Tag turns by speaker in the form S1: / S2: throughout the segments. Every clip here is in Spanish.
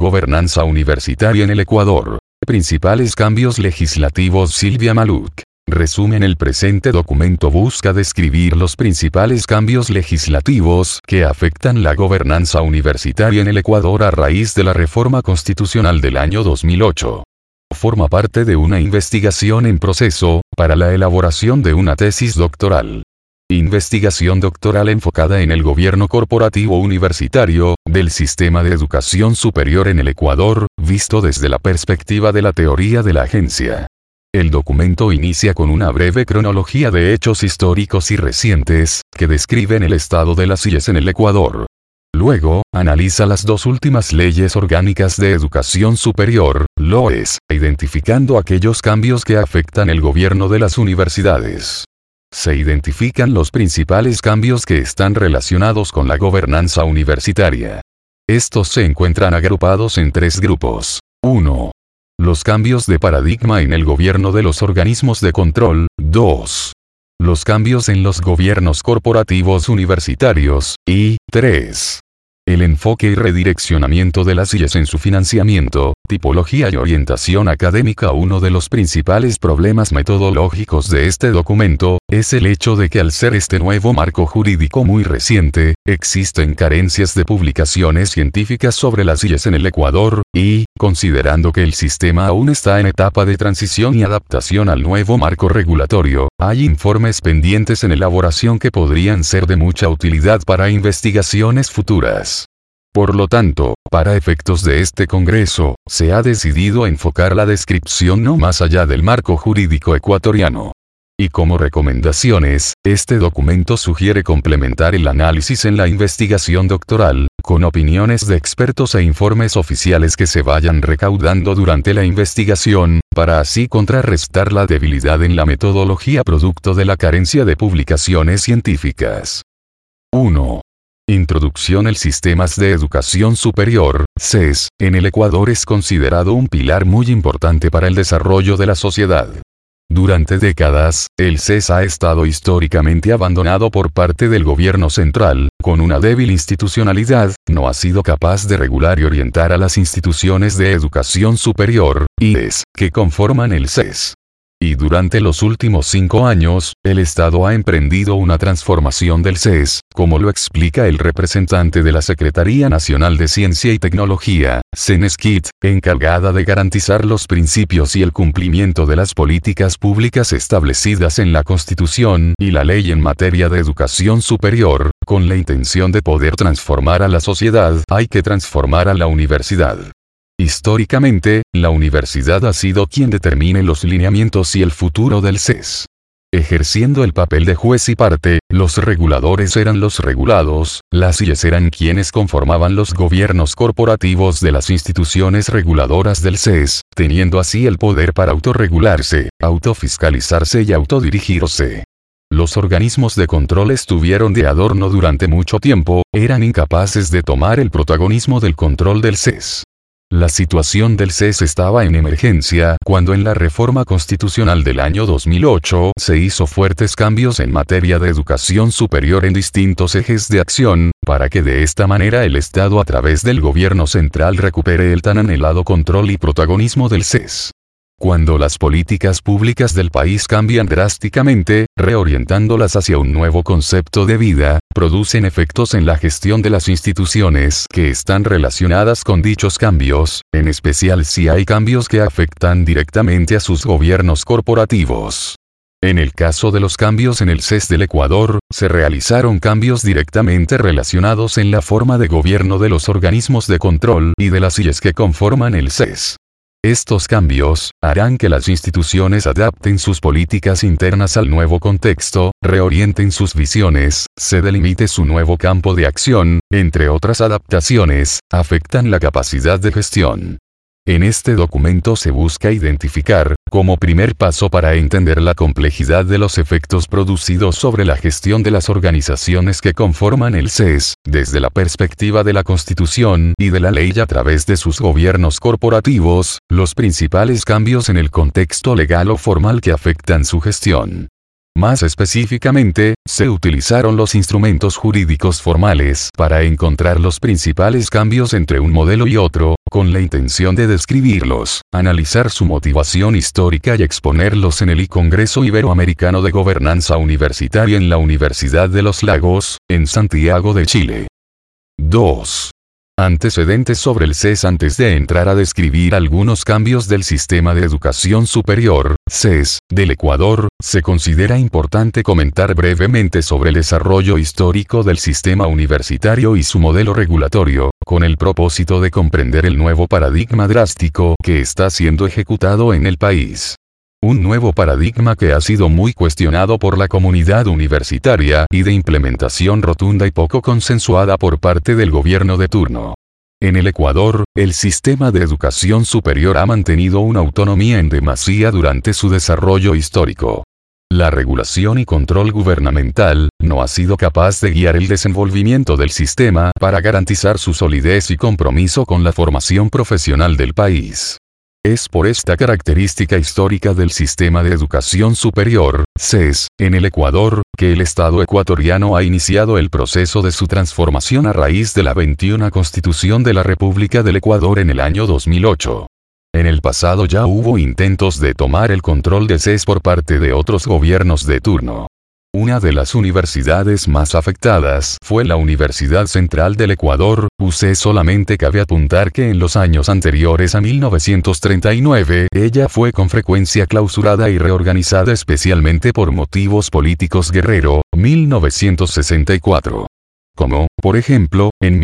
S1: gobernanza universitaria en el Ecuador. Principales cambios legislativos. Silvia Maluk. Resumen: el presente documento busca describir los principales cambios legislativos que afectan la gobernanza universitaria en el Ecuador a raíz de la reforma constitucional del año 2008. Forma parte de una investigación en proceso, para la elaboración de una tesis doctoral. Investigación doctoral enfocada en el gobierno corporativo universitario, del sistema de educación superior en el Ecuador, visto desde la perspectiva de la teoría de la agencia. El documento inicia con una breve cronología de hechos históricos y recientes, que describen el estado de las IES en el Ecuador. Luego, analiza las dos últimas leyes orgánicas de educación superior, LOES, identificando aquellos cambios que afectan el gobierno de las universidades. Se identifican los principales cambios que están relacionados con la gobernanza universitaria. Estos se encuentran agrupados en tres grupos. 1. Los cambios de paradigma en el gobierno de los organismos de control. 2. Los cambios en los gobiernos corporativos universitarios. Y 3. El enfoque y redireccionamiento de las IES en su financiamiento, tipología y orientación académica. Uno de los principales problemas metodológicos de este documento, es el hecho de que al ser este nuevo marco jurídico muy reciente, existen carencias de publicaciones científicas sobre las IES en el Ecuador, y, considerando que el sistema aún está en etapa de transición y adaptación al nuevo marco regulatorio, hay informes pendientes en elaboración que podrían ser de mucha utilidad para investigaciones futuras. Por lo tanto, para efectos de este Congreso, se ha decidido enfocar la descripción no más allá del marco jurídico ecuatoriano. Y como recomendaciones, este documento sugiere complementar el análisis en la investigación doctoral, con opiniones de expertos e informes oficiales que se vayan recaudando durante la investigación, para así contrarrestar la debilidad en la metodología producto de la carencia de publicaciones científicas. 1. Introducción. El sistemas de educación superior, SES, en el Ecuador es considerado un pilar muy importante para el desarrollo de la sociedad. Durante décadas, el SES ha estado históricamente abandonado por parte del gobierno central, con una débil institucionalidad, no ha sido capaz de regular y orientar a las instituciones de educación superior, IES, que conforman el SES. Y durante los últimos 5 años, el Estado ha emprendido una transformación del SES, como lo explica el representante de la Secretaría Nacional de Ciencia y Tecnología, CENESCIT, encargada de garantizar los principios y el cumplimiento de las políticas públicas establecidas en la Constitución y la ley en materia de educación superior, con la intención de poder transformar a la sociedad, hay que transformar a la universidad. Históricamente, la universidad ha sido quien determine los lineamientos y el futuro del SES. Ejerciendo el papel de juez y parte, los reguladores eran los regulados, las IES eran quienes conformaban los gobiernos corporativos de las instituciones reguladoras del SES, teniendo así el poder para autorregularse, autofiscalizarse y autodirigirse. Los organismos de control estuvieron de adorno durante mucho tiempo, eran incapaces de tomar el protagonismo del control del SES. La situación del SES estaba en emergencia cuando en la reforma constitucional del año 2008 se hizo fuertes cambios en materia de educación superior en distintos ejes de acción, para que de esta manera el Estado a través del gobierno central recupere el tan anhelado control y protagonismo del SES. Cuando las políticas públicas del país cambian drásticamente, reorientándolas hacia un nuevo concepto de vida, producen efectos en la gestión de las instituciones que están relacionadas con dichos cambios, en especial si hay cambios que afectan directamente a sus gobiernos corporativos. En el caso de los cambios en el SES del Ecuador, se realizaron cambios directamente relacionados en la forma de gobierno de los organismos de control y de las IES que conforman el SES. Estos cambios harán que las instituciones adapten sus políticas internas al nuevo contexto, reorienten sus visiones, se delimite su nuevo campo de acción, entre otras adaptaciones, afectan la capacidad de gestión. En este documento se busca identificar, como primer paso para entender la complejidad de los efectos producidos sobre la gestión de las organizaciones que conforman el SES, desde la perspectiva de la Constitución y de la ley a través de sus gobiernos corporativos, los principales cambios en el contexto legal o formal que afectan su gestión. Más específicamente, se utilizaron los instrumentos jurídicos formales para encontrar los principales cambios entre un modelo y otro, con la intención de describirlos, analizar su motivación histórica y exponerlos en el Congreso Iberoamericano de Gobernanza Universitaria en la Universidad de los Lagos, en Santiago de Chile. 2. Antecedentes sobre el CES. Antes de entrar a describir algunos cambios del sistema de educación superior, CES, del Ecuador, se considera importante comentar brevemente sobre el desarrollo histórico del sistema universitario y su modelo regulatorio, con el propósito de comprender el nuevo paradigma drástico que está siendo ejecutado en el país. Un nuevo paradigma que ha sido muy cuestionado por la comunidad universitaria y de implementación rotunda y poco consensuada por parte del gobierno de turno. En el Ecuador, el sistema de educación superior ha mantenido una autonomía en demasía durante su desarrollo histórico. La regulación y control gubernamental no ha sido capaz de guiar el desenvolvimiento del sistema para garantizar su solidez y compromiso con la formación profesional del país. Es por esta característica histórica del sistema de educación superior, CES, en el Ecuador, que el Estado ecuatoriano ha iniciado el proceso de su transformación a raíz de la 21ª Constitución de la República del Ecuador en el año 2008. En el pasado ya hubo intentos de tomar el control de CES por parte de otros gobiernos de turno. Una de las universidades más afectadas fue la Universidad Central del Ecuador, UC. Solamente cabe apuntar que en los años anteriores a 1939, ella fue con frecuencia clausurada y reorganizada especialmente por motivos políticos. Guerrero, 1964. Como, por ejemplo, en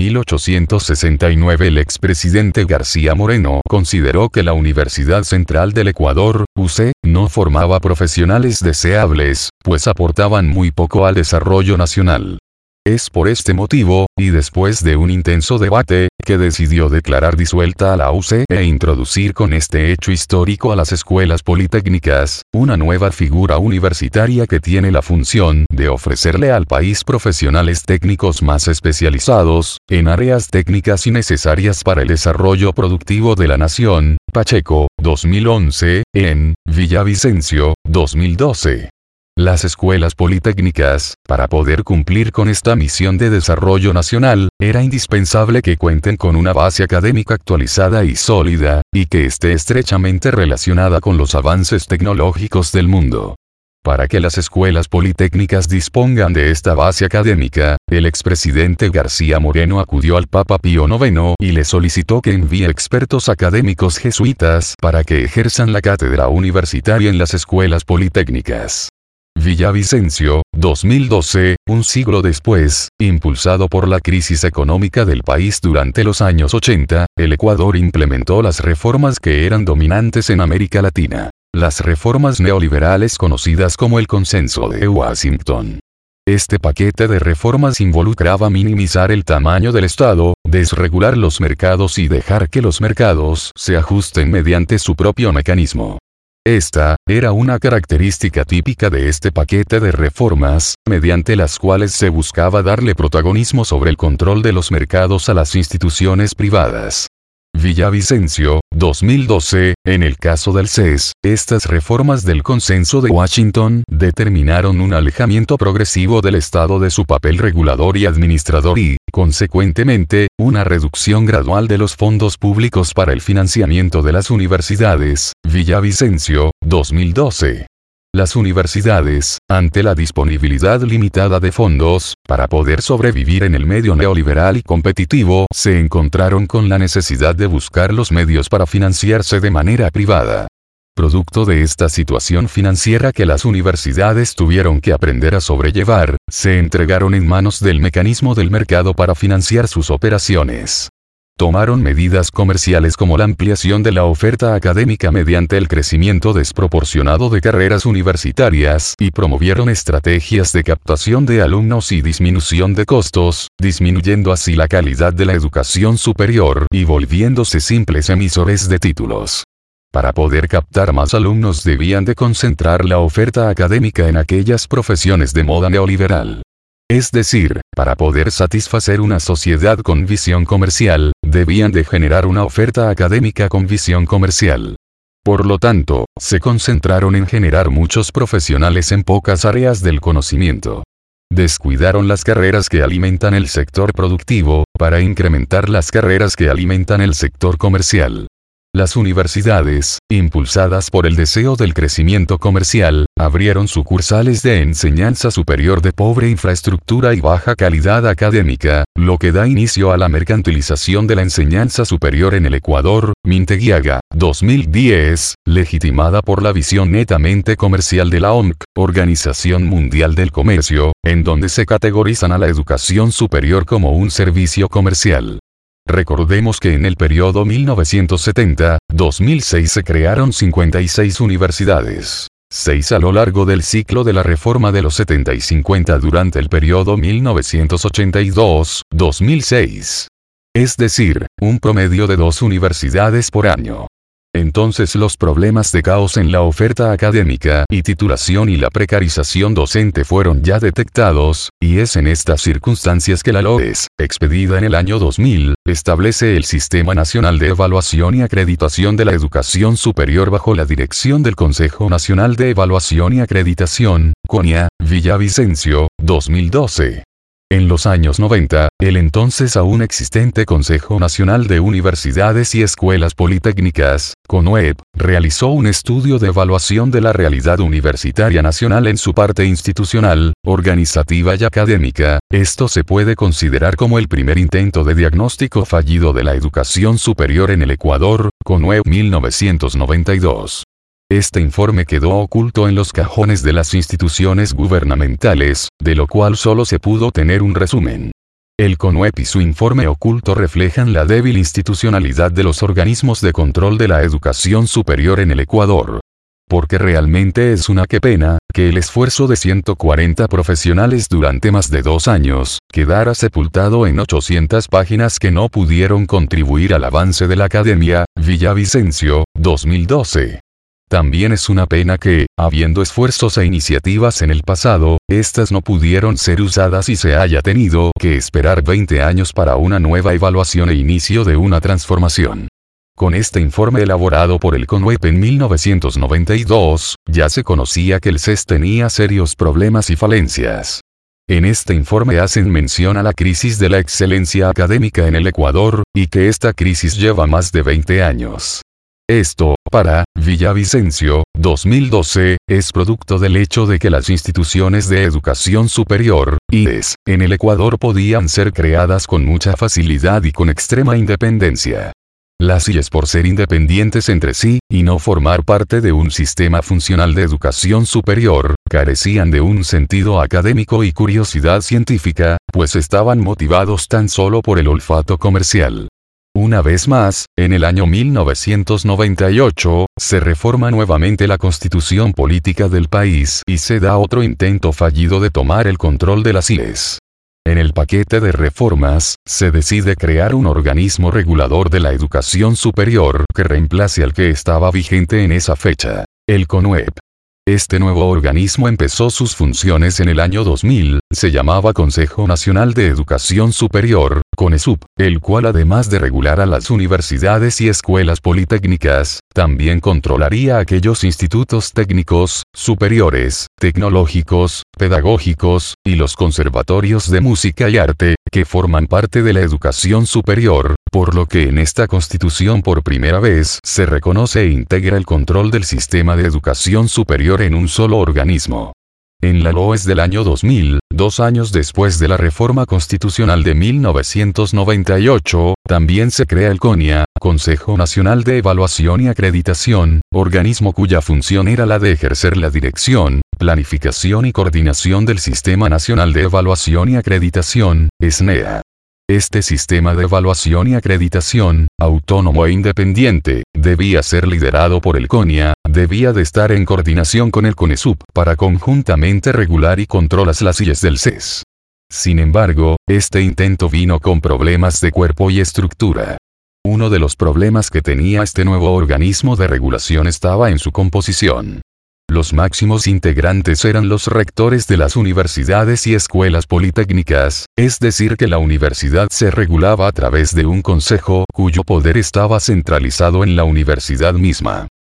S1: 1869 el expresidente García Moreno consideró que la Universidad Central del Ecuador, UC, no formaba profesionales deseables, pues aportaban muy poco al desarrollo nacional. Es por este motivo, y después de un intenso debate, que decidió declarar disuelta a la UC e introducir con este hecho histórico a las escuelas politécnicas, una nueva figura universitaria que tiene la función de ofrecerle al país profesionales técnicos más especializados, en áreas técnicas y necesarias para el desarrollo productivo de la nación. Pacheco, 2011, en Villavicencio, 2012. Las escuelas politécnicas, para poder cumplir con esta misión de desarrollo nacional, era indispensable que cuenten con una base académica actualizada y sólida, y que esté estrechamente relacionada con los avances tecnológicos del mundo. Para que las escuelas politécnicas dispongan de esta base académica, el expresidente García Moreno acudió al Papa Pío IX y le solicitó que envíe expertos académicos jesuitas para que ejerzan la cátedra universitaria en las escuelas politécnicas. Villavicencio, 2012, un siglo después, impulsado por la crisis económica del país durante los años 80, el Ecuador implementó las reformas que eran dominantes en América Latina. Las reformas neoliberales conocidas como el Consenso de Washington. Este paquete de reformas involucraba minimizar el tamaño del Estado, desregular los mercados y dejar que los mercados se ajusten mediante su propio mecanismo. Esta era una característica típica de este paquete de reformas, mediante las cuales se buscaba darle protagonismo sobre el control de los mercados a las instituciones privadas. Villavicencio, 2012, en el caso del CES, estas reformas del Consenso de Washington determinaron un alejamiento progresivo del Estado de su papel regulador y administrador y, consecuentemente, una reducción gradual de los fondos públicos para el financiamiento de las universidades. Villavicencio, 2012. Las universidades, ante la disponibilidad limitada de fondos, para poder sobrevivir en el medio neoliberal y competitivo, se encontraron con la necesidad de buscar los medios para financiarse de manera privada. Producto de esta situación financiera que las universidades tuvieron que aprender a sobrellevar, se entregaron en manos del mecanismo del mercado para financiar sus operaciones. Tomaron medidas comerciales como la ampliación de la oferta académica mediante el crecimiento desproporcionado de carreras universitarias y promovieron estrategias de captación de alumnos y disminución de costos, disminuyendo así la calidad de la educación superior y volviéndose simples emisores de títulos. Para poder captar más alumnos debían de concentrar la oferta académica en aquellas profesiones de moda neoliberal. Es decir, para poder satisfacer una sociedad con visión comercial, debían de generar una oferta académica con visión comercial. Por lo tanto, se concentraron en generar muchos profesionales en pocas áreas del conocimiento. Descuidaron las carreras que alimentan el sector productivo, para incrementar las carreras que alimentan el sector comercial. Las universidades, impulsadas por el deseo del crecimiento comercial, abrieron sucursales de enseñanza superior de pobre infraestructura y baja calidad académica, lo que da inicio a la mercantilización de la enseñanza superior en el Ecuador. Minteguiaga, 2010, legitimada por la visión netamente comercial de la OMC, Organización Mundial del Comercio, en donde se categorizan a la educación superior como un servicio comercial. Recordemos que en el periodo 1970-2006 se crearon 56 universidades. 6 a lo largo del ciclo de la reforma de los 70 y 50 durante el periodo 1982-2006. Es decir, un promedio de 2 universidades por año. Entonces los problemas de caos en la oferta académica y titulación y la precarización docente fueron ya detectados, y es en estas circunstancias que la LOES, expedida en el año 2000, establece el Sistema Nacional de Evaluación y Acreditación de la Educación Superior bajo la dirección del Consejo Nacional de Evaluación y Acreditación, CONIA, Villavicencio, 2012. En los años 90, el entonces aún existente Consejo Nacional de Universidades y Escuelas Politécnicas, CONUEP, realizó un estudio de evaluación de la realidad universitaria nacional en su parte institucional, organizativa y académica. Esto se puede considerar como el primer intento de diagnóstico fallido de la educación superior en el Ecuador, CONUEP 1992. Este informe quedó oculto en los cajones de las instituciones gubernamentales, de lo cual solo se pudo tener un resumen. El CONUEP y su informe oculto reflejan la débil institucionalidad de los organismos de control de la educación superior en el Ecuador. Porque realmente es una qué pena, que el esfuerzo de 140 profesionales durante más de 2 años, quedara sepultado en 800 páginas que no pudieron contribuir al avance de la academia. Villavicencio, 2012. También es una pena que, habiendo esfuerzos e iniciativas en el pasado, estas no pudieron ser usadas y se haya tenido que esperar 20 años para una nueva evaluación e inicio de una transformación. Con este informe elaborado por el CONUEP en 1992, ya se conocía que el CES tenía serios problemas y falencias. En este informe hacen mención a la crisis de la excelencia académica en el Ecuador, y que esta crisis lleva más de 20 años. Esto, para Villavicencio, 2012, es producto del hecho de que las instituciones de educación superior, IES, en el Ecuador podían ser creadas con mucha facilidad y con extrema independencia. Las IES, por ser independientes entre sí, y no formar parte de un sistema funcional de educación superior, carecían de un sentido académico y curiosidad científica, pues estaban motivados tan solo por el olfato comercial. Una vez más, en el año 1998, se reforma nuevamente la constitución política del país y se da otro intento fallido de tomar el control de las IES. En el paquete de reformas, se decide crear un organismo regulador de la educación superior que reemplace al que estaba vigente en esa fecha, el CONUEP. Este nuevo organismo empezó sus funciones en el año 2000, se llamaba Consejo Nacional de Educación Superior, CONESUP, el cual además de regular a las universidades y escuelas politécnicas, también controlaría aquellos institutos técnicos, superiores, tecnológicos, pedagógicos, y los conservatorios de música y arte, que forman parte de la educación superior, por lo que en esta constitución por primera vez se reconoce e integra el control del sistema de educación superior en un solo organismo. En la LOES del año 2000, 2 años después de la reforma constitucional de 1998, también se crea el CONIA, Consejo Nacional de Evaluación y Acreditación, organismo cuya función era la de ejercer la dirección, planificación y coordinación del Sistema Nacional de Evaluación y Acreditación, SNEA. Este sistema de evaluación y acreditación, autónomo e independiente, debía ser liderado por el CONIA, debía de estar en coordinación con el CONESUP para conjuntamente regular y controlar las IES del CES. Sin embargo, este intento vino con problemas de cuerpo y estructura. Uno de los problemas que tenía este nuevo organismo de regulación estaba en su composición. Los máximos integrantes eran los rectores de las universidades y escuelas politécnicas, es decir que la universidad se regulaba a través de un consejo cuyo poder estaba centralizado en la universidad misma.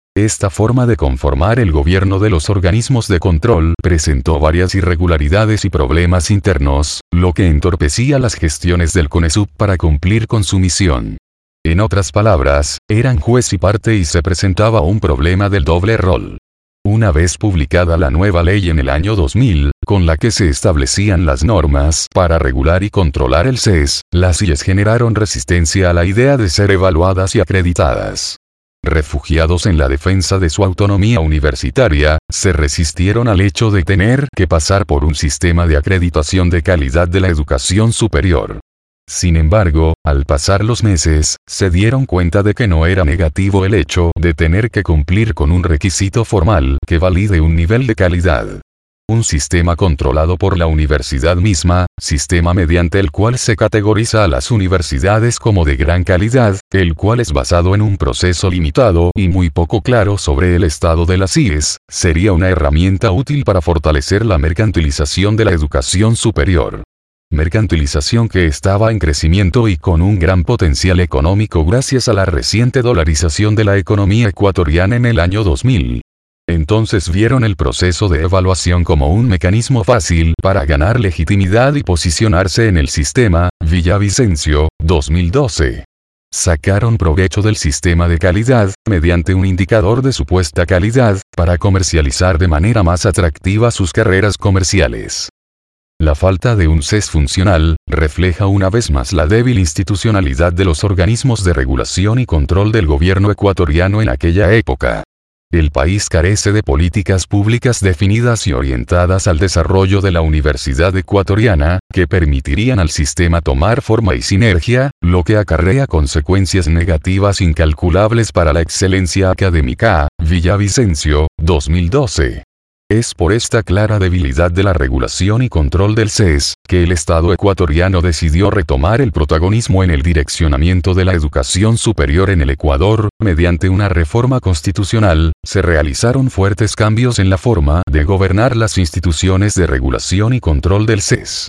S1: Esta forma de conformar el gobierno de los organismos de control presentó varias irregularidades y problemas internos, lo que entorpecía las gestiones del CONESUB para cumplir con su misión. En otras palabras, eran juez y parte y se presentaba un problema del doble rol. Una vez publicada la nueva ley en el año 2000, con la que se establecían las normas para regular y controlar el CES, las IES generaron resistencia a la idea de ser evaluadas y acreditadas. Refugiados en la defensa de su autonomía universitaria, se resistieron al hecho de tener que pasar por un sistema de acreditación de calidad de la educación superior. Sin embargo, al pasar los meses, se dieron cuenta de que no era negativo el hecho de tener que cumplir con un requisito formal que valide un nivel de calidad. Un sistema controlado por la universidad misma, sistema mediante el cual se categoriza a las universidades como de gran calidad, el cual es basado en un proceso limitado y muy poco claro sobre el estado de las IES, sería una herramienta útil para fortalecer la mercantilización de la educación superior. Mercantilización que estaba en crecimiento y con un gran potencial económico gracias a la reciente dolarización de la economía ecuatoriana en el año 2000. Entonces vieron el proceso de evaluación como un mecanismo fácil para ganar legitimidad y posicionarse en el sistema. Villavicencio, 2012. Sacaron provecho del sistema de calidad, mediante un indicador de supuesta calidad, para comercializar de manera más atractiva sus carreras comerciales. La falta de un CES funcional, refleja una vez más la débil institucionalidad de los organismos de regulación y control del gobierno ecuatoriano en aquella época. El país carece de políticas públicas definidas y orientadas al desarrollo de la universidad ecuatoriana, que permitirían al sistema tomar forma y sinergia, lo que acarrea consecuencias negativas incalculables para la excelencia académica. Villavicencio, 2012. Es por esta clara debilidad de la regulación y control del CES, que el Estado ecuatoriano decidió retomar el protagonismo en el direccionamiento de la educación superior en el Ecuador. Mediante una reforma constitucional, se realizaron fuertes cambios en la forma de gobernar las instituciones de regulación y control del CES.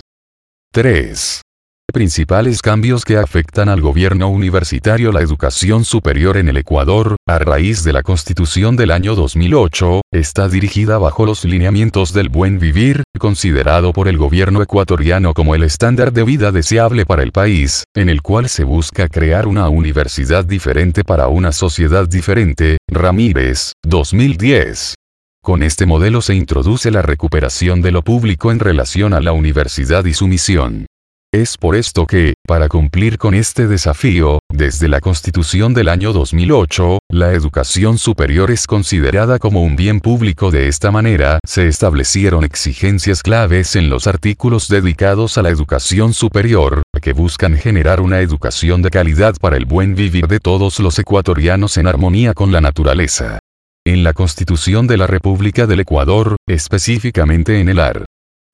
S1: 3. Principales cambios que afectan al gobierno universitario. La educación superior en el Ecuador, a raíz de la Constitución del año 2008, está dirigida bajo los lineamientos del buen vivir, considerado por el gobierno ecuatoriano como el estándar de vida deseable para el país, en el cual se busca crear una universidad diferente para una sociedad diferente. Ramírez, 2010. Con este modelo se introduce la recuperación de lo público en relación a la universidad y su misión. Es por esto que, para cumplir con este desafío, desde la Constitución del año 2008, la educación superior es considerada como un bien público. De esta manera, se establecieron exigencias claves en los artículos dedicados a la educación superior, que buscan generar una educación de calidad para el buen vivir de todos los ecuatorianos en armonía con la naturaleza. En la Constitución de la República del Ecuador, específicamente en el art.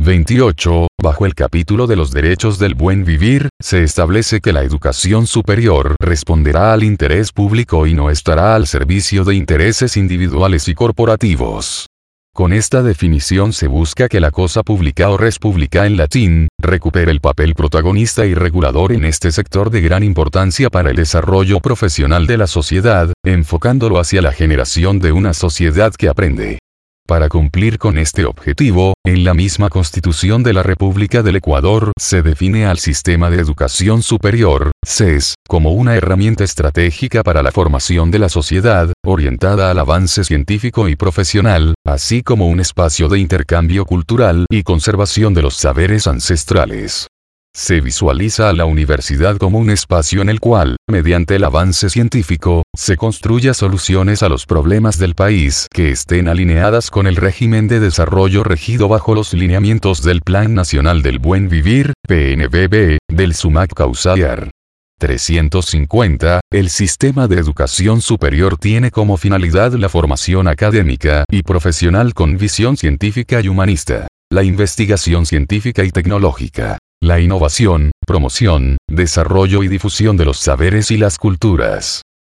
S1: 28, bajo el capítulo de los derechos del buen vivir, se establece que la educación superior responderá al interés público y no estará al servicio de intereses individuales y corporativos. Con esta definición se busca que la cosa pública o res publica en latín, recupere el papel protagonista y regulador en este sector de gran importancia para el desarrollo profesional de la sociedad, enfocándolo hacia la generación de una sociedad que aprende. Para cumplir con este objetivo, en la misma Constitución de la República del Ecuador se define al sistema de educación superior, CES, como una herramienta estratégica para la formación de la sociedad, orientada al avance científico y profesional, así como un espacio de intercambio cultural y conservación de los saberes ancestrales. Se visualiza a la universidad como un espacio en el cual, mediante el avance científico, se construya soluciones a los problemas del país que estén alineadas con el régimen de desarrollo regido bajo los lineamientos del Plan Nacional del Buen Vivir, PNBB, del SUMAC Causayar. 350. El sistema de educación superior tiene como finalidad la formación académica y profesional con visión científica y humanista, la investigación científica y tecnológica, la innovación, promoción, desarrollo y difusión de los saberes y las culturas,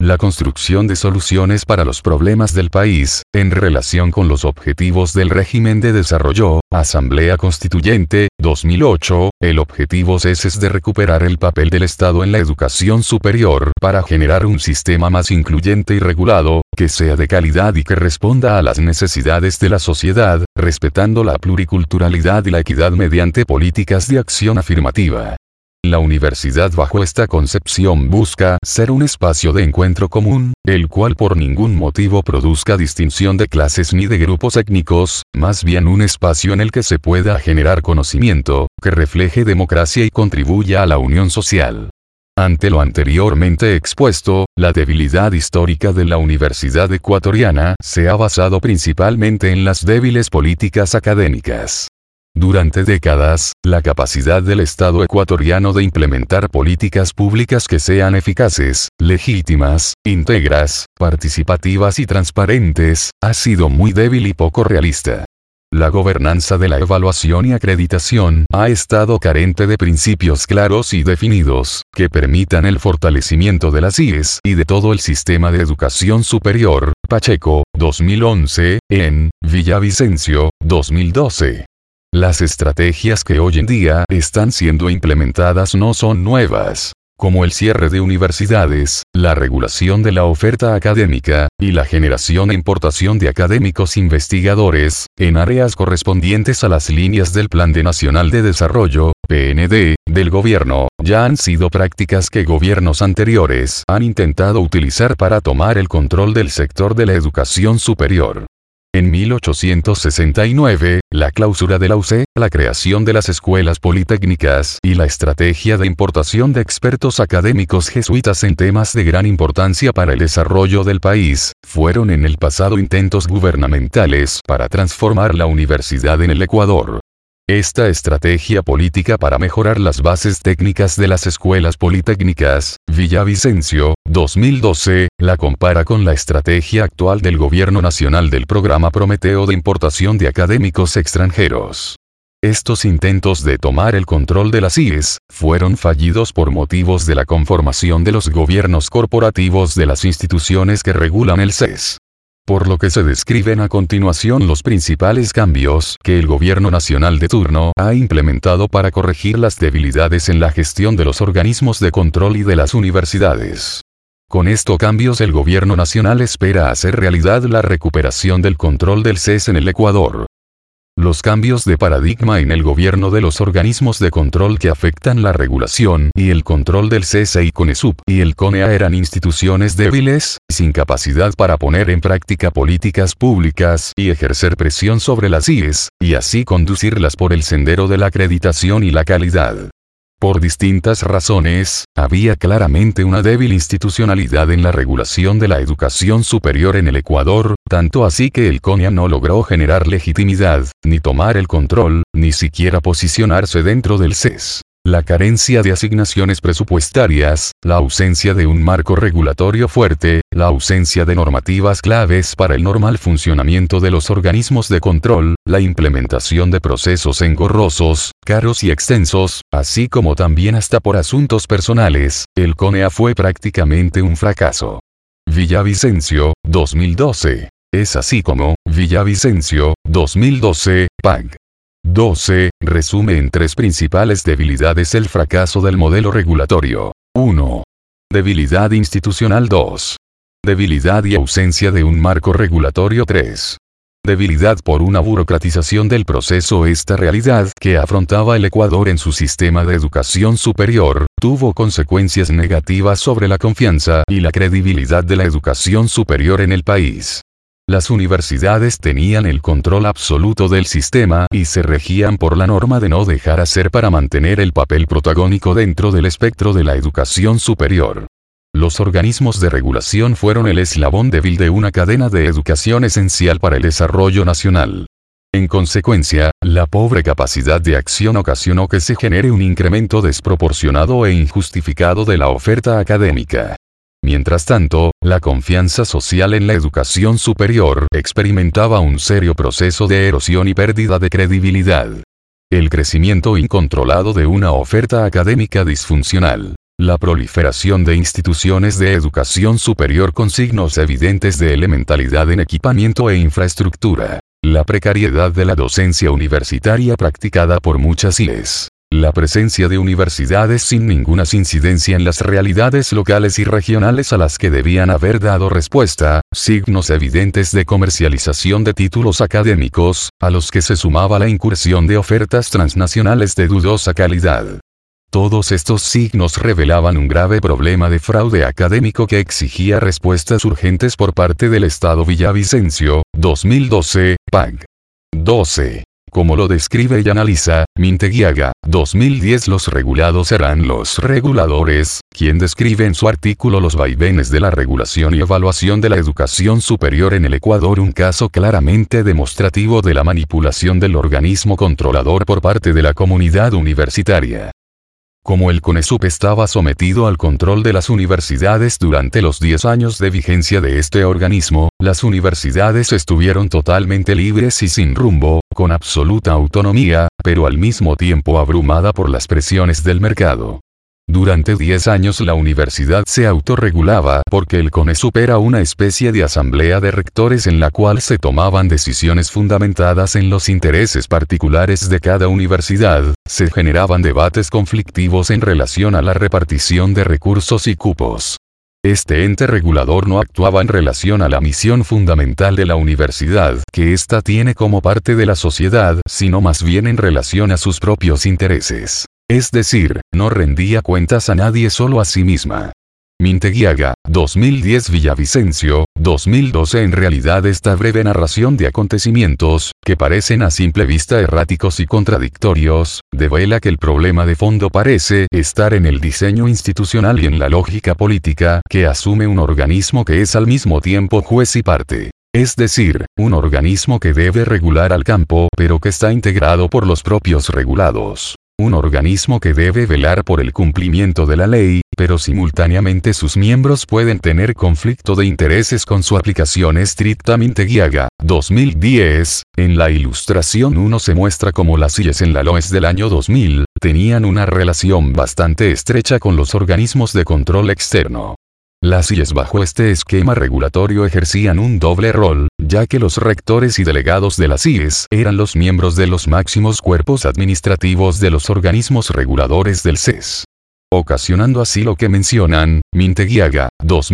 S1: La construcción de soluciones para los problemas del país, en relación con los objetivos del régimen de desarrollo, Asamblea Constituyente, 2008, el objetivo es de recuperar el papel del Estado en la educación superior para generar un sistema más incluyente y regulado, que sea de calidad y que responda a las necesidades de la sociedad, respetando la pluriculturalidad y la equidad mediante políticas de acción afirmativa. La universidad bajo esta concepción busca ser un espacio de encuentro común, el cual por ningún motivo produzca distinción de clases ni de grupos étnicos, más bien un espacio en el que se pueda generar conocimiento, que refleje democracia y contribuya a la unión social. Ante lo anteriormente expuesto, la debilidad histórica de la universidad ecuatoriana se ha basado principalmente en las débiles políticas académicas. Durante décadas, la capacidad del Estado ecuatoriano de implementar políticas públicas que sean eficaces, legítimas, íntegras, participativas y transparentes, ha sido muy débil y poco realista. La gobernanza de la evaluación y acreditación ha estado carente de principios claros y definidos, que permitan el fortalecimiento de las IES y de todo el sistema de educación superior. Pacheco, 2011, en Villavicencio, 2012. Las estrategias que hoy en día están siendo implementadas no son nuevas, como el cierre de universidades, la regulación de la oferta académica, y la generación e importación de académicos investigadores, en áreas correspondientes a las líneas del Plan Nacional de Desarrollo, PND, del gobierno, ya han sido prácticas que gobiernos anteriores han intentado utilizar para tomar el control del sector de la educación superior. En 1869, la clausura de la UC, la creación de las escuelas politécnicas y la estrategia de importación de expertos académicos jesuitas en temas de gran importancia para el desarrollo del país, fueron en el pasado intentos gubernamentales para transformar la universidad en el Ecuador. Esta estrategia política para mejorar las bases técnicas de las escuelas politécnicas, Villavicencio, 2012, la compara con la estrategia actual del Gobierno Nacional del Programa Prometeo de importación de académicos extranjeros. Estos intentos de tomar el control de las IES fueron fallidos por motivos de la conformación de los gobiernos corporativos de las instituciones que regulan el CES. Por lo que se describen a continuación los principales cambios que el gobierno nacional de turno ha implementado para corregir las debilidades en la gestión de los organismos de control y de las universidades. Con estos cambios el gobierno nacional espera hacer realidad la recuperación del control del CES en el Ecuador. Los cambios de paradigma en el gobierno de los organismos de control que afectan la regulación y el control del CES y CONESUB y el CONEA eran instituciones débiles, sin capacidad para poner en práctica políticas públicas y ejercer presión sobre las IES, y así conducirlas por el sendero de la acreditación y la calidad. Por distintas razones, había claramente una débil institucionalidad en la regulación de la educación superior en el Ecuador, tanto así que el CONEA no logró generar legitimidad, ni tomar el control, ni siquiera posicionarse dentro del CES. La carencia de asignaciones presupuestarias, la ausencia de un marco regulatorio fuerte, la ausencia de normativas claves para el normal funcionamiento de los organismos de control, la implementación de procesos engorrosos, caros y extensos, así como también hasta por asuntos personales, el CONEA fue prácticamente un fracaso. Villavicencio, 2012. Es así como, Villavicencio, 2012, PAG. 12. Resume en tres principales debilidades el fracaso del modelo regulatorio. 1. Debilidad institucional. 2. Debilidad y ausencia de un marco regulatorio. 3. Debilidad por una burocratización del proceso. Esta realidad que afrontaba el Ecuador en su sistema de educación superior, tuvo consecuencias negativas sobre la confianza y la credibilidad de la educación superior en el país. Las universidades tenían el control absoluto del sistema y se regían por la norma de no dejar hacer para mantener el papel protagónico dentro del espectro de la educación superior. Los organismos de regulación fueron el eslabón débil de una cadena de educación esencial para el desarrollo nacional. En consecuencia, la pobre capacidad de acción ocasionó que se genere un incremento desproporcionado e injustificado de la oferta académica. Mientras tanto, la confianza social en la educación superior experimentaba un serio proceso de erosión y pérdida de credibilidad. El crecimiento incontrolado de una oferta académica disfuncional. La proliferación de instituciones de educación superior con signos evidentes de elementalidad en equipamiento e infraestructura. La precariedad de la docencia universitaria practicada por muchas IES. La presencia de universidades sin ninguna incidencia en las realidades locales y regionales a las que debían haber dado respuesta, signos evidentes de comercialización de títulos académicos, a los que se sumaba la incursión de ofertas transnacionales de dudosa calidad. Todos estos signos revelaban un grave problema de fraude académico que exigía respuestas urgentes por parte del Estado. Villavicencio, 2012, pág. 12. Como lo describe y analiza, Minteguiaga, 2010. Los regulados serán los reguladores, quien describe en su artículo Los vaivenes de la regulación y evaluación de la educación superior en el Ecuador, un caso claramente demostrativo de la manipulación del organismo controlador por parte de la comunidad universitaria. Como el CONESUP estaba sometido al control de las universidades durante los 10 años de vigencia de este organismo, las universidades estuvieron totalmente libres y sin rumbo, con absoluta autonomía, pero al mismo tiempo abrumada por las presiones del mercado. Durante 10 años la universidad se autorregulaba porque el CONESUP era una especie de asamblea de rectores en la cual se tomaban decisiones fundamentadas en los intereses particulares de cada universidad, se generaban debates conflictivos en relación a la repartición de recursos y cupos. Este ente regulador no actuaba en relación a la misión fundamental de la universidad, que ésta tiene como parte de la sociedad, sino más bien en relación a sus propios intereses. Es decir, no rendía cuentas a nadie, solo a sí misma. Minteguiaga, 2010. Villavicencio, 2012. En realidad esta breve narración de acontecimientos, que parecen a simple vista erráticos y contradictorios, devela que el problema de fondo parece estar en el diseño institucional y en la lógica política que asume un organismo que es al mismo tiempo juez y parte. Es decir, un organismo que debe regular al campo, pero que está integrado por los propios regulados. Un organismo que debe velar por el cumplimiento de la ley, pero simultáneamente sus miembros pueden tener conflicto de intereses con su aplicación estricta. Minteguiaga, 2010. En la ilustración 1 se muestra cómo las IES en la LOES del año 2000 tenían una relación bastante estrecha con los organismos de control externo. Las IES bajo este esquema regulatorio ejercían un doble rol, ya que los rectores y delegados de las IES eran los miembros de los máximos cuerpos administrativos de los organismos reguladores del CES. Ocasionando así lo que mencionan, Minteguiaga,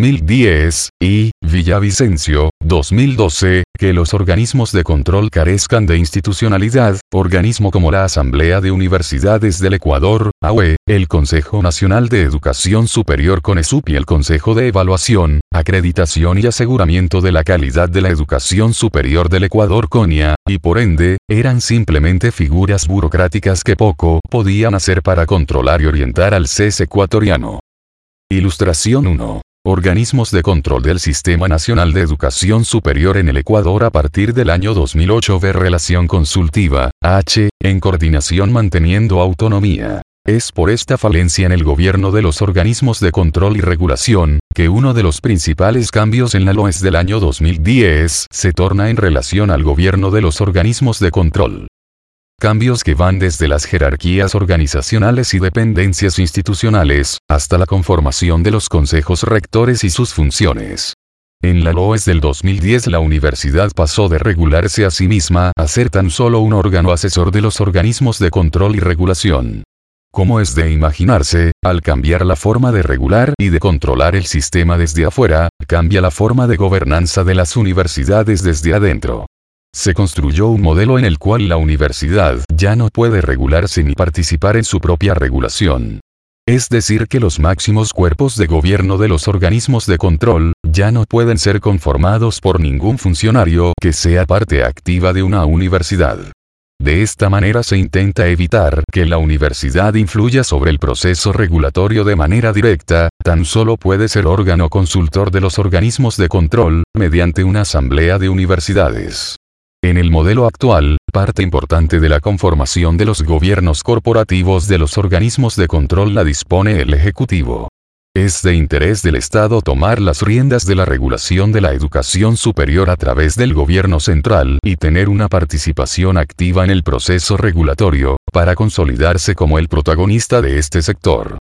S1: 2010, y Villavicencio, 2012, que los organismos de control carezcan de institucionalidad, organismo como la Asamblea de Universidades del Ecuador, AUE, el Consejo Nacional de Educación Superior CONESUP y el Consejo de Evaluación, Acreditación y Aseguramiento de la Calidad de la Educación Superior del Ecuador CONIA, y por ende, eran simplemente figuras burocráticas que poco podían hacer para controlar y orientar al CES ecuatoriano. Ilustración 1. Organismos de control del Sistema Nacional de Educación Superior en el Ecuador a partir del año 2008. Ver relación consultiva, H, en coordinación manteniendo autonomía. Es por esta falencia en el gobierno de los organismos de control y regulación, que uno de los principales cambios en la LOES del año 2010 se torna en relación al gobierno de los organismos de control. Cambios que van desde las jerarquías organizacionales y dependencias institucionales, hasta la conformación de los consejos rectores y sus funciones. En la LOES del 2010 la universidad pasó de regularse a sí misma a ser tan solo un órgano asesor de los organismos de control y regulación. Como es de imaginarse, al cambiar la forma de regular y de controlar el sistema desde afuera, cambia la forma de gobernanza de las universidades desde adentro. Se construyó un modelo en el cual la universidad ya no puede regularse ni participar en su propia regulación. Es decir, que los máximos cuerpos de gobierno de los organismos de control ya no pueden ser conformados por ningún funcionario que sea parte activa de una universidad. De esta manera se intenta evitar que la universidad influya sobre el proceso regulatorio de manera directa, tan solo puede ser órgano consultor de los organismos de control, mediante una asamblea de universidades. En el modelo actual, parte importante de la conformación de los gobiernos corporativos de los organismos de control la dispone el Ejecutivo. Es de interés del Estado tomar las riendas de la regulación de la educación superior a través del gobierno central y tener una participación activa en el proceso regulatorio, para consolidarse como el protagonista de este sector.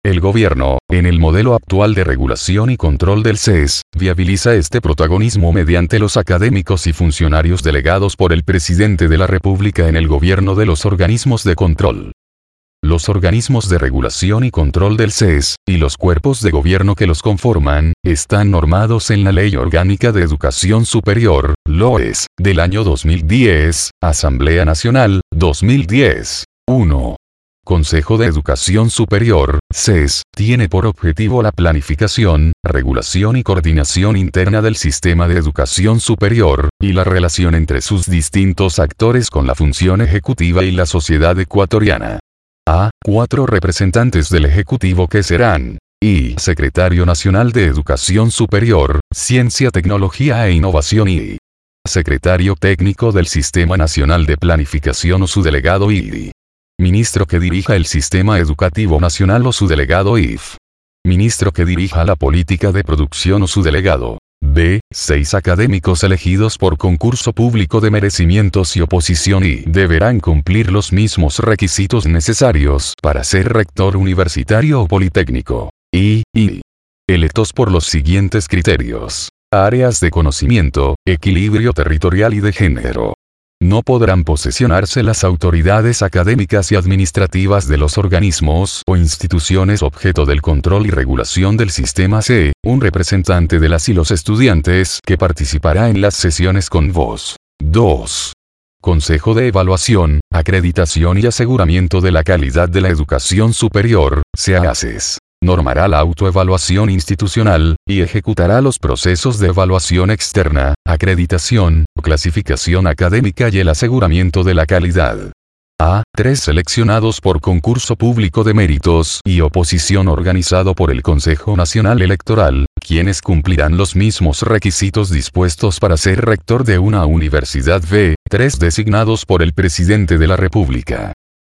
S1: El gobierno, en el modelo actual de regulación y control del CES, viabiliza este protagonismo mediante los académicos y funcionarios delegados por el presidente de la República en el gobierno de los organismos de control. Los organismos de regulación y control del CES, y los cuerpos de gobierno que los conforman, están normados en la Ley Orgánica de Educación Superior, LOES, del año 2010, Asamblea Nacional, 2010. 1. Consejo de Educación Superior, CES, tiene por objetivo la planificación, regulación y coordinación interna del sistema de educación superior, y la relación entre sus distintos actores con la función ejecutiva y la sociedad ecuatoriana. A. 4 representantes del Ejecutivo que serán: I. Secretario Nacional de Educación Superior, Ciencia, Tecnología e Innovación y Secretario Técnico del Sistema Nacional de Planificación o su delegado I. Ministro que dirija el Sistema Educativo Nacional o su delegado IF. Ministro que dirija la política de producción o su delegado. B. 6 académicos elegidos por concurso público de merecimientos y oposición y deberán cumplir los mismos requisitos necesarios para ser rector universitario o politécnico. Y electos por los siguientes criterios: áreas de conocimiento, equilibrio territorial y de género. No podrán posesionarse las autoridades académicas y administrativas de los organismos o instituciones objeto del control y regulación del sistema C, un representante de las y los estudiantes que participará en las sesiones con voz. 2. Consejo de Evaluación, Acreditación y Aseguramiento de la Calidad de la Educación Superior, CEACES. Normará la autoevaluación institucional, y ejecutará los procesos de evaluación externa, acreditación, clasificación académica y el aseguramiento de la calidad. A. 3 seleccionados por concurso público de méritos y oposición organizado por el Consejo Nacional Electoral, quienes cumplirán los mismos requisitos dispuestos para ser rector de una universidad. B. 3 designados por el Presidente de la República.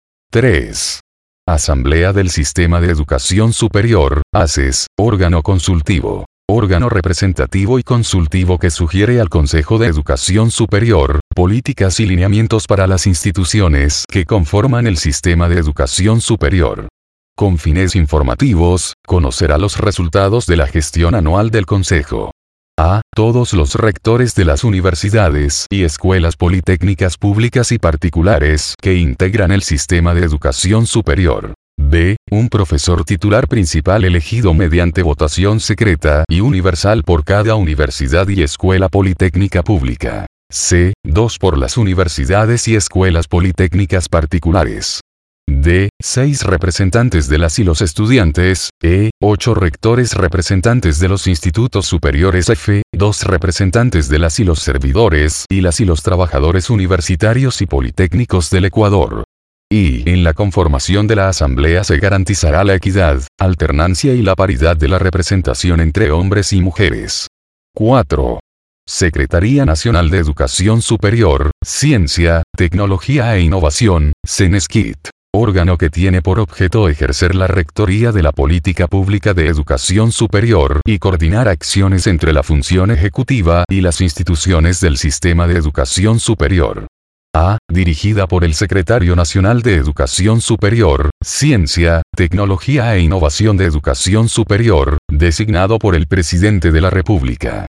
S1: 3. Asamblea del Sistema de Educación Superior, ACES, órgano consultivo, órgano representativo y consultivo que sugiere al Consejo de Educación Superior, políticas y lineamientos para las instituciones que conforman el sistema de educación superior. Con fines informativos, conocerá los resultados de la gestión anual del Consejo. A. Todos los rectores de las universidades y escuelas politécnicas públicas y particulares que integran el sistema de educación superior. B. Un profesor titular principal elegido mediante votación secreta y universal por cada universidad y escuela politécnica pública. C. 2 por las universidades y escuelas politécnicas particulares. D. 6 representantes de las y los estudiantes. E. 8 rectores representantes de los institutos superiores. F. 2 representantes de las y los servidores y las y los trabajadores universitarios y politécnicos del Ecuador. Y en la conformación de la Asamblea se garantizará la equidad, alternancia y la paridad de la representación entre hombres y mujeres. 4. Secretaría Nacional de Educación Superior, Ciencia, Tecnología e Innovación, CENESKIT. Órgano que tiene por objeto ejercer la rectoría de la política pública de educación superior y coordinar acciones entre la función ejecutiva y las instituciones del sistema de educación superior. A. Dirigida por el Secretario Nacional de Educación Superior, Ciencia, Tecnología e Innovación de Educación Superior, designado por el Presidente de la República.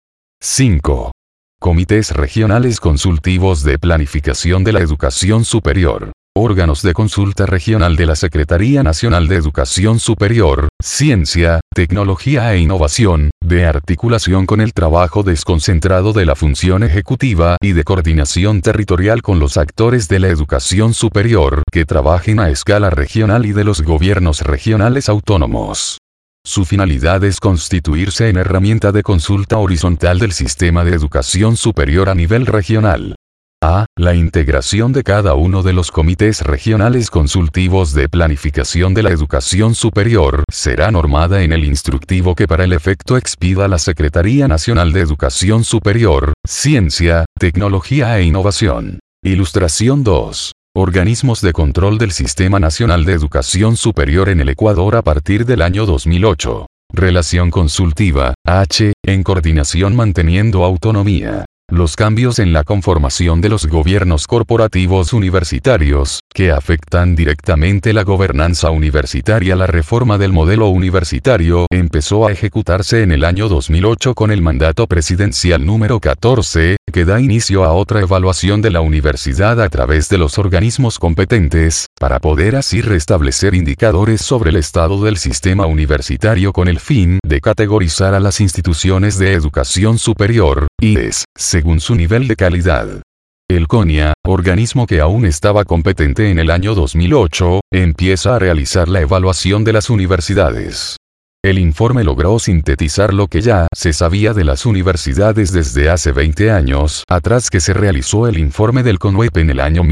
S1: 5. Comités Regionales Consultivos de Planificación de la Educación Superior. Órganos de consulta regional de la Secretaría Nacional de Educación Superior, Ciencia, Tecnología e Innovación, de articulación con el trabajo desconcentrado de la función ejecutiva y de coordinación territorial con los actores de la educación superior que trabajen a escala regional y de los gobiernos regionales autónomos. Su finalidad es constituirse en herramienta de consulta horizontal del sistema de educación superior a nivel regional. A. La integración de cada uno de los comités regionales consultivos de planificación de la educación superior será normada en el instructivo que para el efecto expida la Secretaría Nacional de Educación Superior, Ciencia, Tecnología e Innovación. Ilustración 2. Organismos de control del Sistema Nacional de Educación Superior en el Ecuador a partir del año 2008. Relación consultiva, H, en coordinación manteniendo autonomía. Los cambios en la conformación de los gobiernos corporativos universitarios, que afectan directamente la gobernanza universitaria. La reforma del modelo universitario empezó a ejecutarse en el año 2008 con el mandato presidencial número 14, que da inicio a otra evaluación de la universidad a través de los organismos competentes, para poder así restablecer indicadores sobre el estado del sistema universitario con el fin de categorizar a las instituciones de educación superior, IES, según su nivel de calidad. El CONIA, organismo que aún estaba competente en el año 2008, empieza a realizar la evaluación de las universidades. El informe logró sintetizar lo que ya se sabía de las universidades desde hace 20 años atrás, que se realizó el informe del CONUEP en el año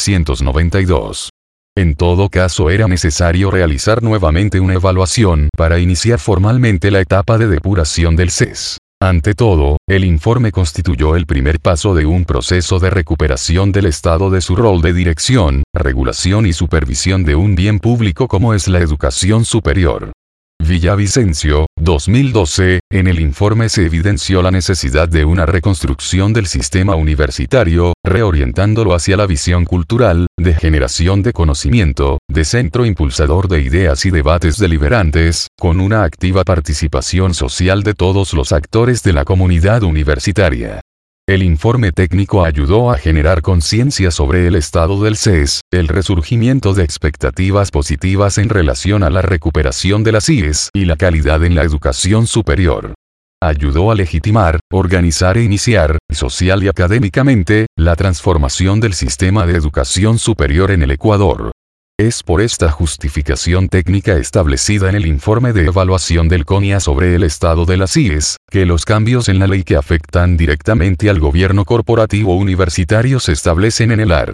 S1: 1992. En todo caso, era necesario realizar nuevamente una evaluación para iniciar formalmente la etapa de depuración del CES. Ante todo, el informe constituyó el primer paso de un proceso de recuperación del Estado de su rol de dirección, regulación y supervisión de un bien público como es la educación superior. Villavicencio, 2012, en el informe se evidenció la necesidad de una reconstrucción del sistema universitario, reorientándolo hacia la visión cultural, de generación de conocimiento, de centro impulsador de ideas y debates deliberantes, con una activa participación social de todos los actores de la comunidad universitaria. El informe técnico ayudó a generar conciencia sobre el estado del CES, el resurgimiento de expectativas positivas en relación a la recuperación de las IES y la calidad en la educación superior. Ayudó a legitimar, organizar e iniciar, social y académicamente, la transformación del sistema de educación superior en el Ecuador. Es por esta justificación técnica establecida en el informe de evaluación del CONIA sobre el estado de las IES, que los cambios en la ley que afectan directamente al gobierno corporativo universitario se establecen en el art.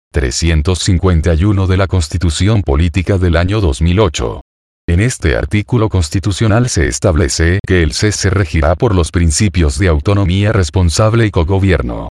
S1: 351 de la Constitución Política del año 2008. En este artículo constitucional se establece que el CES se regirá por los principios de autonomía responsable y cogobierno.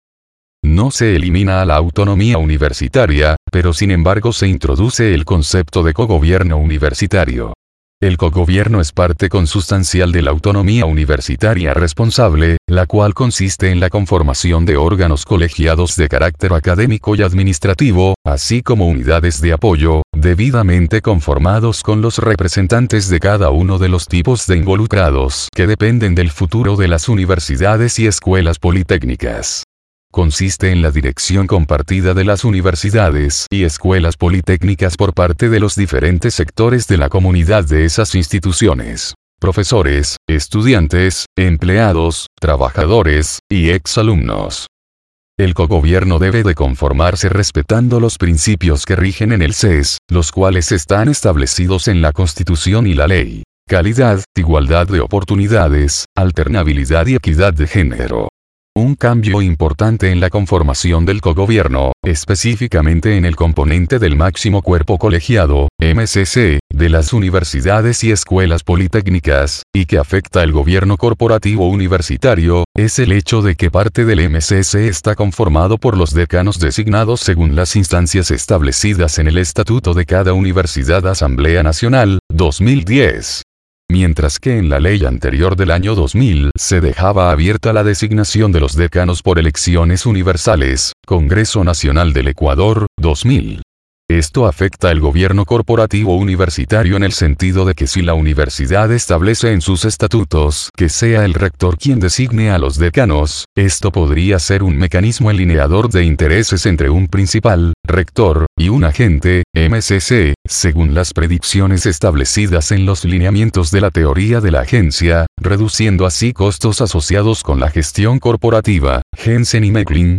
S1: No se elimina a la autonomía universitaria, pero sin embargo se introduce el concepto de cogobierno universitario. El cogobierno es parte consustancial de la autonomía universitaria responsable, la cual consiste en la conformación de órganos colegiados de carácter académico y administrativo, así como unidades de apoyo, debidamente conformados con los representantes de cada uno de los tipos de involucrados que dependen del futuro de las universidades y escuelas politécnicas. Consiste en la dirección compartida de las universidades y escuelas politécnicas por parte de los diferentes sectores de la comunidad de esas instituciones: profesores, estudiantes, empleados, trabajadores, y exalumnos. El cogobierno debe de conformarse respetando los principios que rigen en el CES, los cuales están establecidos en la Constitución y la ley: calidad, igualdad de oportunidades, alternabilidad y equidad de género. Un cambio importante en la conformación del cogobierno, específicamente en el componente del máximo cuerpo colegiado, MCC, de las universidades y escuelas politécnicas, y que afecta al gobierno corporativo universitario, es el hecho de que parte del MCC está conformado por los decanos designados según las instancias establecidas en el Estatuto de cada Universidad Asamblea Nacional, 2010. Mientras que en la ley anterior del año 2000 se dejaba abierta la designación de los decanos por elecciones universales, Congreso Nacional del Ecuador, 2000. Esto afecta al gobierno corporativo universitario en el sentido de que si la universidad establece en sus estatutos que sea el rector quien designe a los decanos, esto podría ser un mecanismo alineador de intereses entre un principal, rector, y un agente, MCC, según las predicciones establecidas en los lineamientos de la teoría de la agencia, reduciendo así costos asociados con la gestión corporativa. Jensen y Meklin,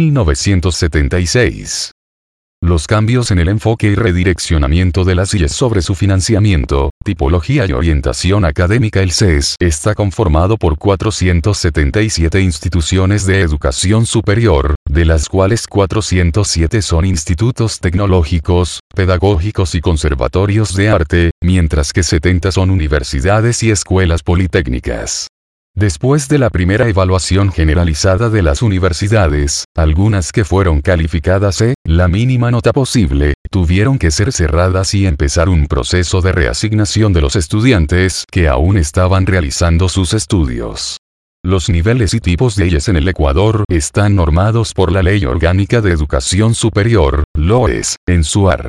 S1: 1976. Los cambios en el enfoque y redireccionamiento de las IES sobre su financiamiento, tipología y orientación académica. El CES está conformado por 477 instituciones de educación superior, de las cuales 407 son institutos tecnológicos, pedagógicos y conservatorios de arte, mientras que 70 son universidades y escuelas politécnicas. Después de la primera evaluación generalizada de las universidades, algunas que fueron calificadas la mínima nota posible, tuvieron que ser cerradas y empezar un proceso de reasignación de los estudiantes que aún estaban realizando sus estudios. Los niveles y tipos de IES en el Ecuador están normados por la Ley Orgánica de Educación Superior, LOES, en su art.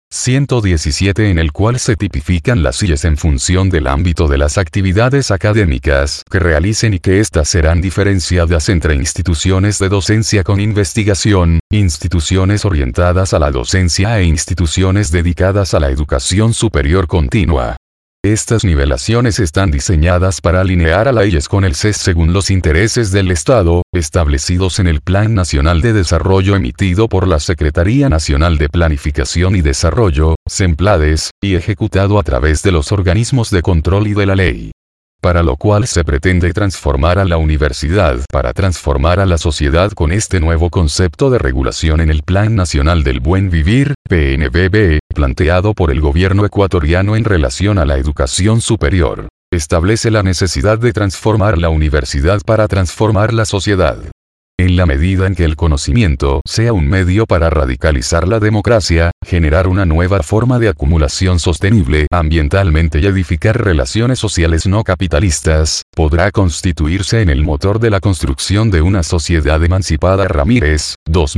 S1: 117, en el cual se tipifican las IES en función del ámbito de las actividades académicas que realicen y que éstas serán diferenciadas entre instituciones de docencia con investigación, instituciones orientadas a la docencia e instituciones dedicadas a la educación superior continua. Estas nivelaciones están diseñadas para alinear a la IES con el CES según los intereses del Estado, establecidos en el Plan Nacional de Desarrollo emitido por la Secretaría Nacional de Planificación y Desarrollo, SEMPLADES, y ejecutado a través de los organismos de control y de la ley. Para lo cual se pretende transformar a la universidad para transformar a la sociedad con este nuevo concepto de regulación en el Plan Nacional del Buen Vivir, PNBV, planteado por el gobierno ecuatoriano en relación a la educación superior. Establece la necesidad de transformar la universidad para transformar la sociedad. En la medida en que el conocimiento sea un medio para radicalizar la democracia, generar una nueva forma de acumulación sostenible ambientalmente y edificar relaciones sociales no capitalistas, podrá constituirse en el motor de la construcción de una sociedad emancipada. Ramírez,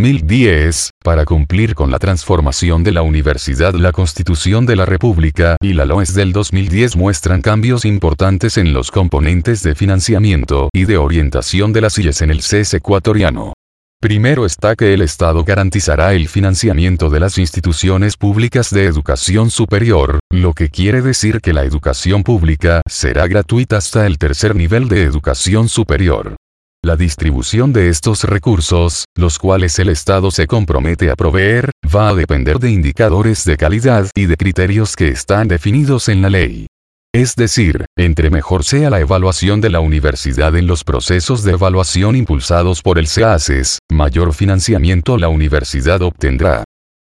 S1: 2010, para cumplir con la transformación de la universidad. La Constitución de la República y la LOES del 2010 muestran cambios importantes en los componentes de financiamiento y de orientación de las IES en el CES ecuatoriano. Primero está que el Estado garantizará el financiamiento de las instituciones públicas de educación superior, lo que quiere decir que la educación pública será gratuita hasta el tercer nivel de educación superior. La distribución de estos recursos, los cuales el Estado se compromete a proveer, va a depender de indicadores de calidad y de criterios que están definidos en la ley. Es decir, entre mejor sea la evaluación de la universidad en los procesos de evaluación impulsados por el SEACES, mayor financiamiento la universidad obtendrá.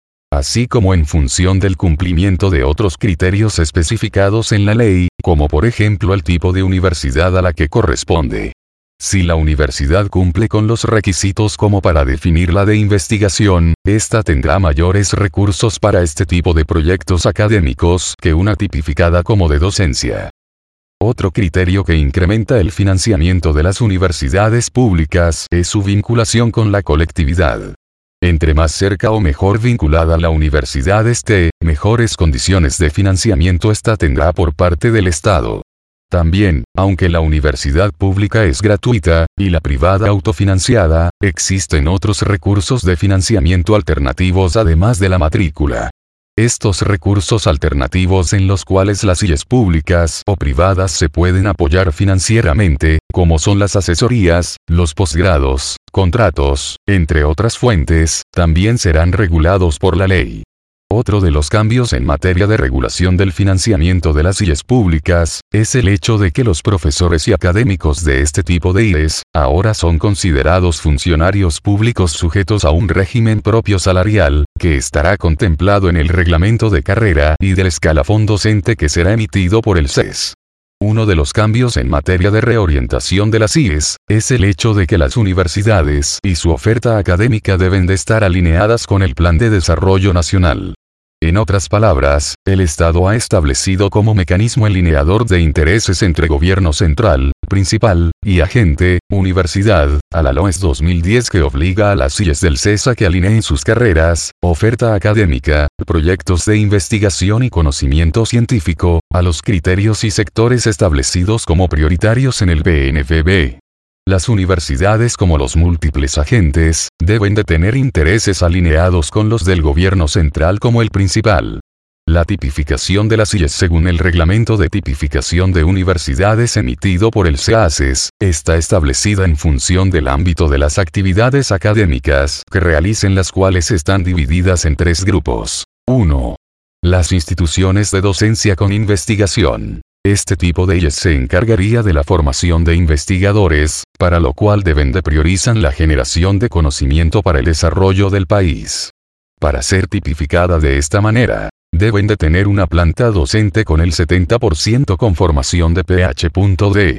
S1: Así como en función del cumplimiento de otros criterios especificados en la ley, como por ejemplo el tipo de universidad a la que corresponde. Si la universidad cumple con los requisitos como para definir la de investigación, ésta tendrá mayores recursos para este tipo de proyectos académicos que una tipificada como de docencia. Otro criterio que incrementa el financiamiento de las universidades públicas es su vinculación con la colectividad. Entre más cerca o mejor vinculada la universidad esté, mejores condiciones de financiamiento ésta tendrá por parte del Estado. También, aunque la universidad pública es gratuita, y la privada autofinanciada, existen otros recursos de financiamiento alternativos además de la matrícula. Estos recursos alternativos en los cuales las IES públicas o privadas se pueden apoyar financieramente, como son las asesorías, los posgrados, contratos, entre otras fuentes, también serán regulados por la ley. Otro de los cambios en materia de regulación del financiamiento de las IES públicas, es el hecho de que los profesores y académicos de este tipo de IES, ahora son considerados funcionarios públicos sujetos a un régimen propio salarial, que estará contemplado en el reglamento de carrera y del escalafón docente que será emitido por el CES. Uno de los cambios en materia de reorientación de las IES, es el hecho de que las universidades y su oferta académica deben de estar alineadas con el Plan de Desarrollo Nacional. En otras palabras, el Estado ha establecido como mecanismo el lineador de intereses entre gobierno central, principal, y agente, universidad, a la LOES 2010 que obliga a las IES del CES a que alineen sus carreras, oferta académica, proyectos de investigación y conocimiento científico, a los criterios y sectores establecidos como prioritarios en el PNBV. Las universidades como los múltiples agentes, deben de tener intereses alineados con los del gobierno central como el principal. La tipificación de las IES según el Reglamento de Tipificación de Universidades emitido por el SEACES, está establecida en función del ámbito de las actividades académicas que realicen, las cuales están divididas en tres grupos. 1. Las instituciones de docencia con investigación. Este tipo de IES se encargaría de la formación de investigadores, para lo cual deben de priorizar la generación de conocimiento para el desarrollo del país. Para ser tipificada de esta manera, deben de tener intereses alineados con los del gobierno central como el principal. La tipificación de las IES según el Reglamento de Tipificación de Universidades emitido por el SEACES, está establecida en función del ámbito de las actividades académicas que realicen, las cuales están divididas en tres grupos. 1. Las instituciones de docencia con investigación. Este tipo de IES se encargaría de la formación de investigadores, para lo cual deben de priorizar la generación de conocimiento para el desarrollo del país. Para ser tipificada de esta manera, deben de tener una planta docente con el 70% con formación de Ph.D.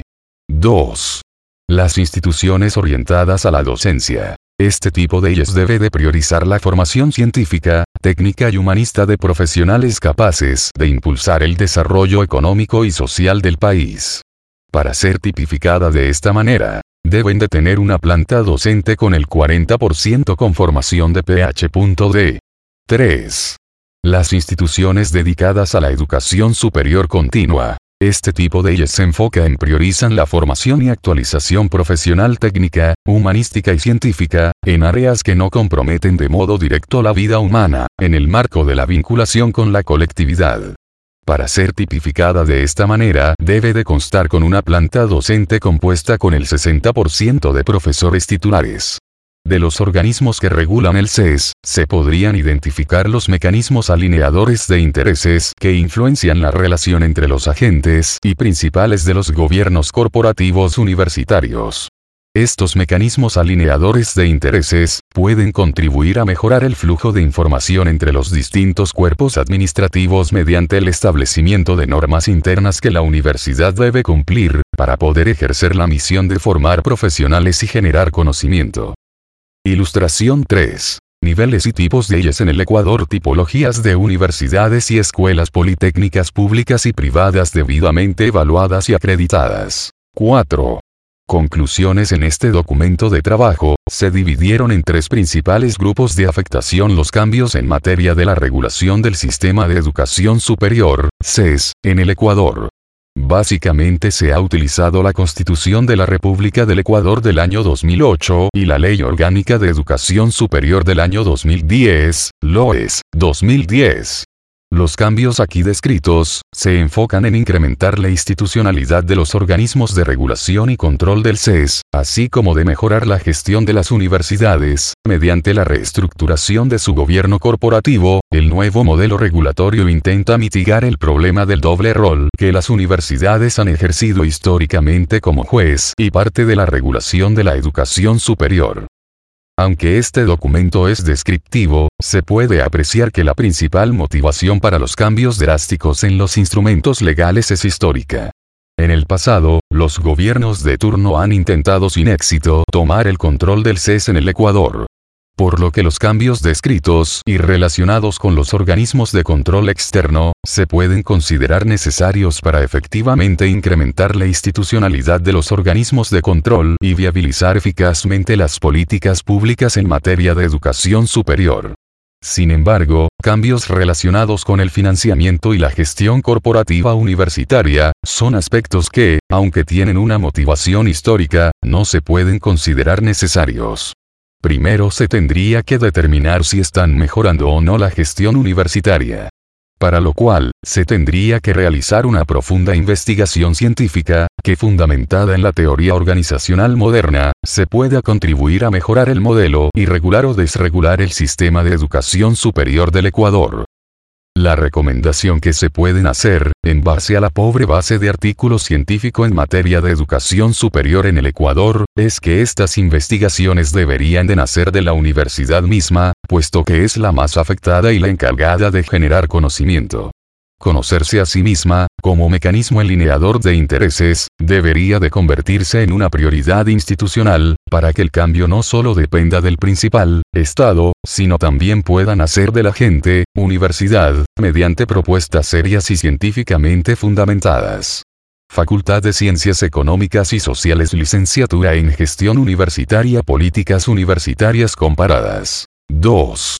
S1: 2. Las instituciones orientadas a la docencia. Este tipo de IES debe de priorizar la formación científica, técnica y humanista de profesionales capaces de impulsar el desarrollo económico y social del país. Para ser tipificada de esta manera, deben de tener una planta docente con el 40% con formación de Ph.D. 3. Las instituciones dedicadas a la educación superior continua. Este tipo de ellas se enfoca en priorizan la formación y actualización profesional técnica, humanística y científica, en áreas que no comprometen de modo directo la vida humana, en el marco de la vinculación con la colectividad. Para ser tipificada de esta manera, debe de constar con una planta docente compuesta con el 60% de profesores titulares. De los organismos que regulan el CES, se podrían identificar los mecanismos alineadores de intereses que influencian la relación entre los agentes y principales de los gobiernos corporativos universitarios. Estos mecanismos alineadores de intereses pueden contribuir a mejorar el flujo de información entre los distintos cuerpos administrativos mediante el establecimiento de normas internas que la universidad debe cumplir para poder ejercer la misión de formar profesionales y generar conocimiento. Ilustración 3. Niveles y tipos de ellas en el Ecuador. Tipologías de universidades y escuelas politécnicas públicas y privadas debidamente evaluadas y acreditadas. 4. Conclusiones. En este documento de trabajo, se dividieron en tres principales grupos de afectación los cambios en materia de la regulación del sistema de educación superior, CES, en el Ecuador. Básicamente se ha utilizado la Constitución de la República del Ecuador del año 2008 y la Ley Orgánica de Educación Superior del año 2010, LOES, 2010. Los cambios aquí descritos se enfocan en incrementar la institucionalidad de los organismos de regulación y control del CES, así como de mejorar la gestión de las universidades, mediante la reestructuración de su gobierno corporativo. El nuevo modelo regulatorio intenta mitigar el problema del doble rol que las universidades han ejercido históricamente como juez y parte de la regulación de la educación superior. Aunque este documento es descriptivo, se puede apreciar que la principal motivación para los cambios drásticos en los instrumentos legales es histórica. En el pasado, los gobiernos de turno han intentado sin éxito tomar el control del CES en el Ecuador. Por lo que los cambios descritos y relacionados con los organismos de control externo, se pueden considerar necesarios para efectivamente incrementar la institucionalidad de los organismos de control y viabilizar eficazmente las políticas públicas en materia de educación superior. Sin embargo, cambios relacionados con el financiamiento y la gestión corporativa universitaria, son aspectos que, aunque tienen una motivación histórica, no se pueden considerar necesarios. Primero se tendría que determinar si están mejorando o no la gestión universitaria. Para lo cual, se tendría que realizar una profunda investigación científica, que fundamentada en la teoría organizacional moderna, se pueda contribuir a mejorar el modelo y regular o desregular el sistema de educación superior del Ecuador. La recomendación que se pueden hacer, en base a la pobre base de artículo científico en materia de educación superior en el Ecuador, es que estas investigaciones deberían de nacer de la universidad misma, puesto que es la más afectada y la encargada de generar conocimiento. Conocerse a sí misma, como mecanismo alineador de intereses, debería de convertirse en una prioridad institucional, para que el cambio no solo dependa del principal Estado, sino también pueda nacer de la gente, universidad, mediante propuestas serias y científicamente fundamentadas. Facultad de Ciencias Económicas y Sociales. Licenciatura en Gestión Universitaria. Políticas Universitarias Comparadas. 2.